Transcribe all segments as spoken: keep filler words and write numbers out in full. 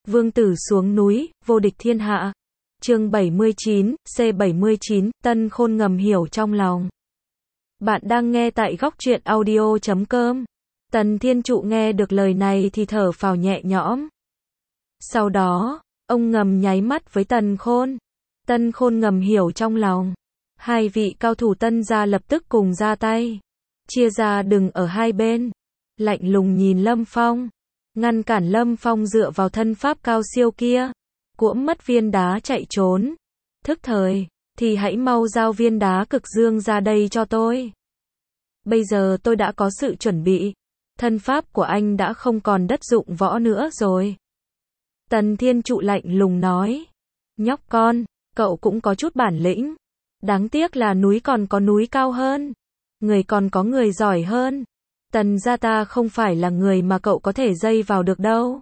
Vương tử xuống núi, vô địch thiên hạ. Chương bảy mươi chín, C bảy mươi chín, Tân Khôn ngầm hiểu trong lòng. Bạn đang nghe tại góc truyện audio chấm com. Tần Thiên Trụ nghe được lời này thì thở phào nhẹ nhõm. Sau đó, ông ngầm nháy mắt với Tần Khôn. Tân Khôn ngầm hiểu trong lòng. Hai vị cao thủ Tân gia lập tức cùng ra tay. Chia ra đừng ở hai bên. Lạnh lùng nhìn Lâm Phong. Ngăn cản Lâm Phong dựa vào thân pháp cao siêu kia. Cuỗm mất viên đá chạy trốn. Thức thời, thì hãy mau giao viên đá cực dương ra đây cho tôi. Bây giờ tôi đã có sự chuẩn bị. Thân pháp của anh đã không còn đất dụng võ nữa rồi. Tần Thiên Trụ lạnh lùng nói. Nhóc con, cậu cũng có chút bản lĩnh. Đáng tiếc là núi còn có núi cao hơn. Người còn có người giỏi hơn. Tần gia ta không phải là người mà cậu có thể dây vào được đâu.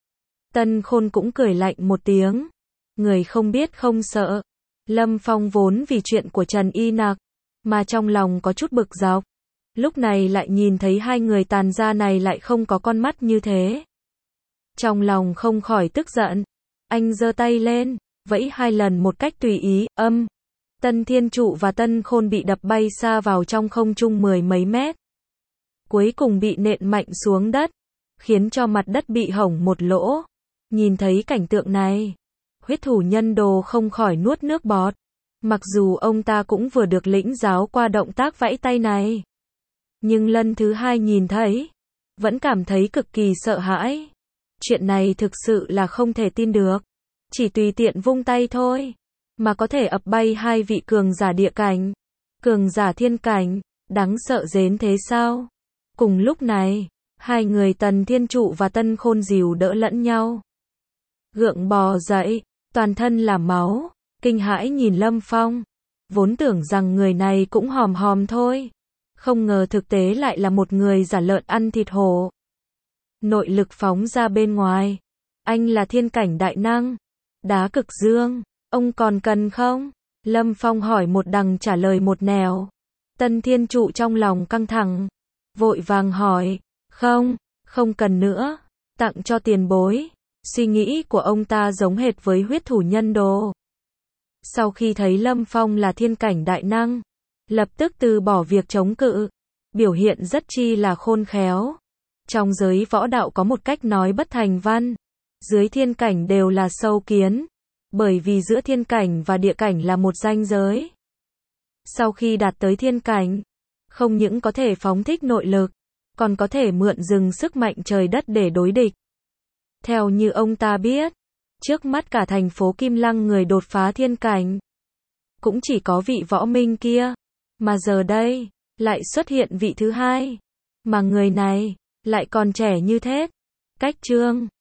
Tân Khôn cũng cười lạnh một tiếng. Người không biết không sợ. Lâm Phong vốn vì chuyện của Trần Y Nặc, mà trong lòng có chút bực dọc. Lúc này lại nhìn thấy hai người tàn gia này lại không có con mắt như thế. Trong lòng không khỏi tức giận. Anh giơ tay lên, vẫy hai lần một cách tùy ý, âm. Tân Thiên Trụ và Tân Khôn bị đập bay xa vào trong không trung mười mấy mét. Cuối cùng bị nện mạnh xuống đất, khiến cho mặt đất bị hổng một lỗ. Nhìn thấy cảnh tượng này, huyết thủ nhân đồ không khỏi nuốt nước bọt. Mặc dù ông ta cũng vừa được lĩnh giáo qua động tác vẫy tay này, nhưng lần thứ hai nhìn thấy, vẫn cảm thấy cực kỳ sợ hãi. Chuyện này thực sự là không thể tin được. Chỉ tùy tiện vung tay thôi, mà có thể ập bay hai vị cường giả địa cảnh, cường giả thiên cảnh, đáng sợ đến thế sao? Cùng lúc này, hai người Tần Thiên Trụ và Tân Khôn dìu đỡ lẫn nhau. Gượng bò dậy, toàn thân là máu, kinh hãi nhìn Lâm Phong. Vốn tưởng rằng người này cũng hòm hòm thôi. Không ngờ thực tế lại là một người giả lợn ăn thịt hổ. Nội lực phóng ra bên ngoài. Anh là thiên cảnh đại năng. Đá cực dương, ông còn cần không? Lâm Phong hỏi một đằng trả lời một nẻo. Tân Thiên Trụ trong lòng căng thẳng. Vội vàng hỏi, không, không cần nữa, tặng cho tiền bối. Suy nghĩ của ông ta giống hệt với huyết thủ nhân đồ. Sau khi thấy Lâm Phong là thiên cảnh đại năng, lập tức từ bỏ việc chống cự, biểu hiện rất chi là khôn khéo. Trong giới võ đạo có một cách nói bất thành văn, dưới thiên cảnh đều là sâu kiến, bởi vì giữa thiên cảnh và địa cảnh là một ranh giới. Sau khi đạt tới thiên cảnh, không những có thể phóng thích nội lực, còn có thể mượn dừng sức mạnh trời đất để đối địch. Theo như ông ta biết, trước mắt cả thành phố Kim Lăng người đột phá thiên cảnh cũng chỉ có vị võ minh kia, mà giờ đây lại xuất hiện vị thứ hai, mà người này lại còn trẻ như thế. Cách chương